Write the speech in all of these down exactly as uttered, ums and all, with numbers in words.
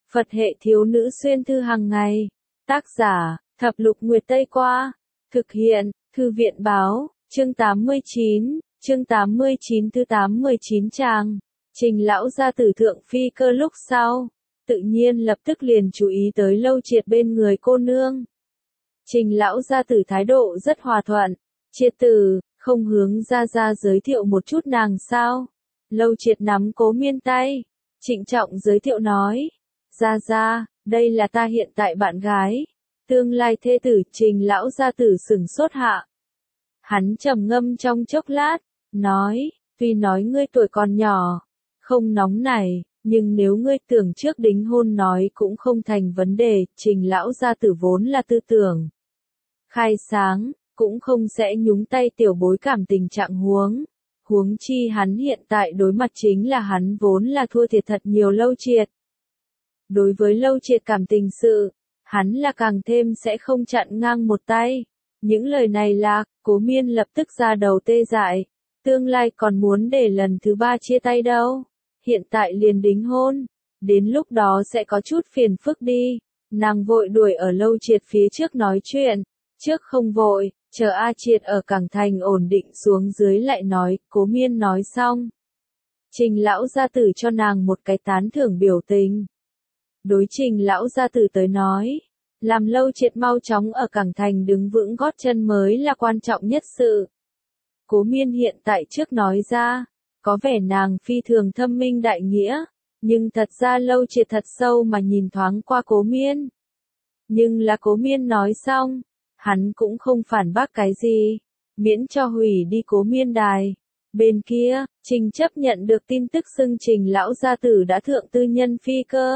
Phật hệ thiếu nữ xuyên thư hàng ngày. Tác giả, Thập Lục Nguyệt Tây Qua. Thực hiện, Thư viện Báo, chương tám mươi chín, chương tám mươi chín thứ tám mươi chín trang. Trình lão gia tử thượng phi cơ lúc sau, tự nhiên lập tức liền chú ý tới Lâu Triệt bên người cô nương. Trình lão gia tử thái độ rất hòa thuận, Triệt tử, không hướng ra ra giới thiệu một chút nàng sao? Lâu Triệt nắm Cố Miên tay, trịnh trọng giới thiệu nói, ra ra, đây là ta hiện tại bạn gái, tương lai thê tử. Trình lão gia tử sửng sốt hạ. Hắn trầm ngâm trong chốc lát, nói, tuy nói ngươi tuổi còn nhỏ, không nóng này, nhưng nếu ngươi tưởng trước đính hôn nói cũng không thành vấn đề. Trình lão gia tử vốn là tư tưởng khai sáng, cũng không sẽ nhúng tay tiểu bối cảm tình trạng huống. Huống chi hắn hiện tại đối mặt chính là hắn vốn là thua thiệt thật nhiều Lâu Triệt. Đối với Lâu Triệt cảm tình sự, hắn là càng thêm sẽ không chặn ngang một tay. Những lời này là, Cố Miên lập tức ra đầu tê dại, tương lai còn muốn để lần thứ ba chia tay đâu. Hiện tại liền đính hôn, đến lúc đó sẽ có chút phiền phức đi. Nàng vội đuổi ở Lâu Triệt phía trước nói chuyện, trước không vội, chờ A Triệt ở Cảng Thành ổn định xuống dưới lại nói. Cố Miên nói xong, Trình lão gia tử cho nàng một cái tán thưởng biểu tình. Đối Trình lão gia tử tới nói, làm Lâu Triệt mau chóng ở Cảng Thành đứng vững gót chân mới là quan trọng nhất sự. Cố Miên hiện tại trước nói ra, có vẻ nàng phi thường thâm minh đại nghĩa, nhưng thật ra Lâu Triệt thật sâu mà nhìn thoáng qua Cố Miên. Nhưng là Cố Miên nói xong, hắn cũng không phản bác cái gì, miễn cho hủy đi Cố Miên đài. Bên kia, Trình chấp nhận được tin tức xưng Trình lão gia tử đã thượng tư nhân phi cơ.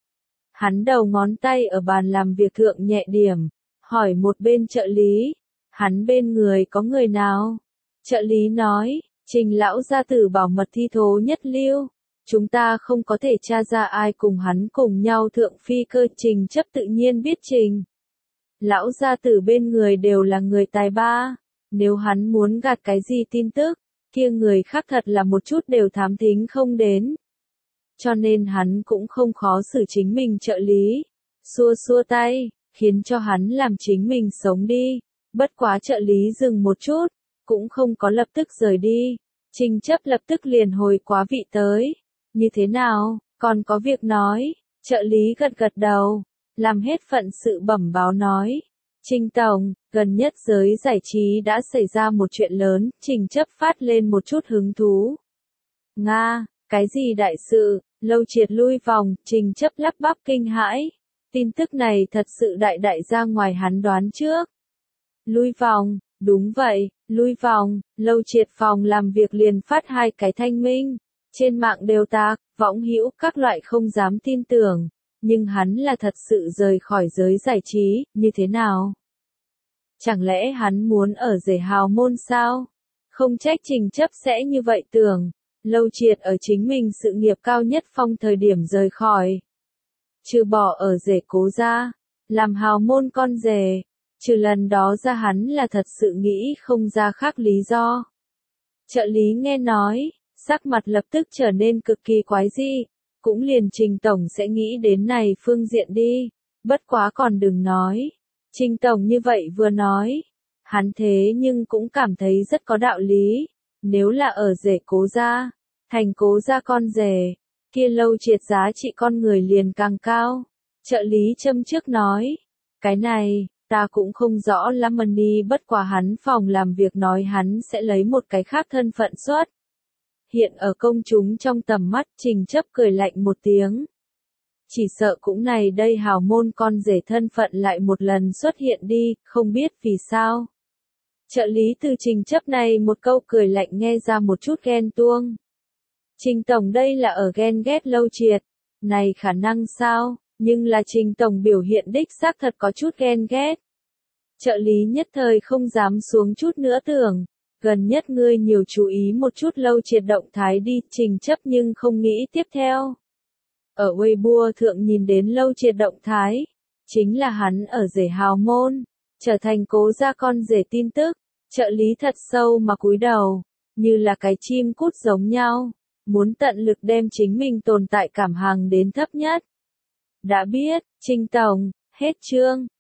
Hắn đầu ngón tay ở bàn làm việc thượng nhẹ điểm, hỏi một bên trợ lý, hắn bên người có người nào? Trợ lý nói, Trình lão gia tử bảo mật thi thố nhất lưu, chúng ta không có thể tra ra ai cùng hắn cùng nhau thượng phi cơ. Trình chấp tự nhiên biết Trình lão gia tử bên người đều là người tài ba, nếu hắn muốn gạt cái gì tin tức, kia người khác thật là một chút đều thám thính không đến. Cho nên hắn cũng không khó xử chính mình trợ lý, xua xua tay, khiến cho hắn làm chính mình sống đi. Bất quá trợ lý dừng một chút, cũng không có lập tức rời đi. Trình chấp lập tức liền hồi quá vị tới. Như thế nào, còn có việc nói? Trợ lý gật gật đầu, làm hết phận sự bẩm báo nói. Trình tổng, gần nhất giới giải trí đã xảy ra một chuyện lớn. Trình chấp phát lên một chút hứng thú. Nga, cái gì đại sự? Lâu Triệt lui vòng. Trình chấp lắp bắp kinh hãi. Tin tức này thật sự đại đại ra ngoài hắn đoán trước. Lui vòng, đúng vậy, lui vòng. Lâu Triệt phòng làm việc liền phát hai cái thanh minh. Trên mạng đều tạc, võng hữu các loại không dám tin tưởng. Nhưng hắn là thật sự rời khỏi giới giải trí, như thế nào? Chẳng lẽ hắn muốn ở rể hào môn sao? Không trách Trình chấp sẽ như vậy tưởng. Lâu Triệt ở chính mình sự nghiệp cao nhất phong thời điểm rời khỏi. Trừ bỏ ở rể Cố gia, làm hào môn con rể, trừ lần đó ra hắn là thật sự nghĩ không ra khác lý do. Trợ lý nghe nói, sắc mặt lập tức trở nên cực kỳ quái dị, cũng liền Trình tổng sẽ nghĩ đến này phương diện đi. Bất quá còn đừng nói, Trình tổng như vậy vừa nói, hắn thế nhưng cũng cảm thấy rất có đạo lý. Nếu là ở rể Cố gia, thành Cố gia con rể, kia Lâu Triệt giá trị con người liền càng cao. Trợ lý châm trước nói, cái này, ta cũng không rõ lắm đi. Bất quá hắn phòng làm việc nói hắn sẽ lấy một cái khác thân phận xuất hiện ở công chúng trong tầm mắt. Trình chấp cười lạnh một tiếng. Chỉ sợ cũng này đây hào môn con rể thân phận lại một lần xuất hiện đi, không biết vì sao. Trợ lý từ Trình chấp này một câu cười lạnh nghe ra một chút ghen tuông. Trình tổng đây là ở ghen ghét Lâu Triệt, này khả năng sao? Nhưng là Trình tổng biểu hiện đích xác thật có chút ghen ghét. Trợ lý nhất thời không dám xuống chút nữa tưởng, gần nhất ngươi nhiều chú ý một chút Lâu Triệt động thái đi. Trình chấp nhưng không nghĩ tiếp theo. Ở Weibo thượng nhìn đến Lâu Triệt động thái, chính là hắn ở rể hào môn, trở thành Cố gia con rể tin tức. Trợ lý thật sâu mà cúi đầu, như là cái chim cút giống nhau, muốn tận lực đem chính mình tồn tại cảm hàng đến thấp nhất. Đã biết, Trình Tổng, hết chương.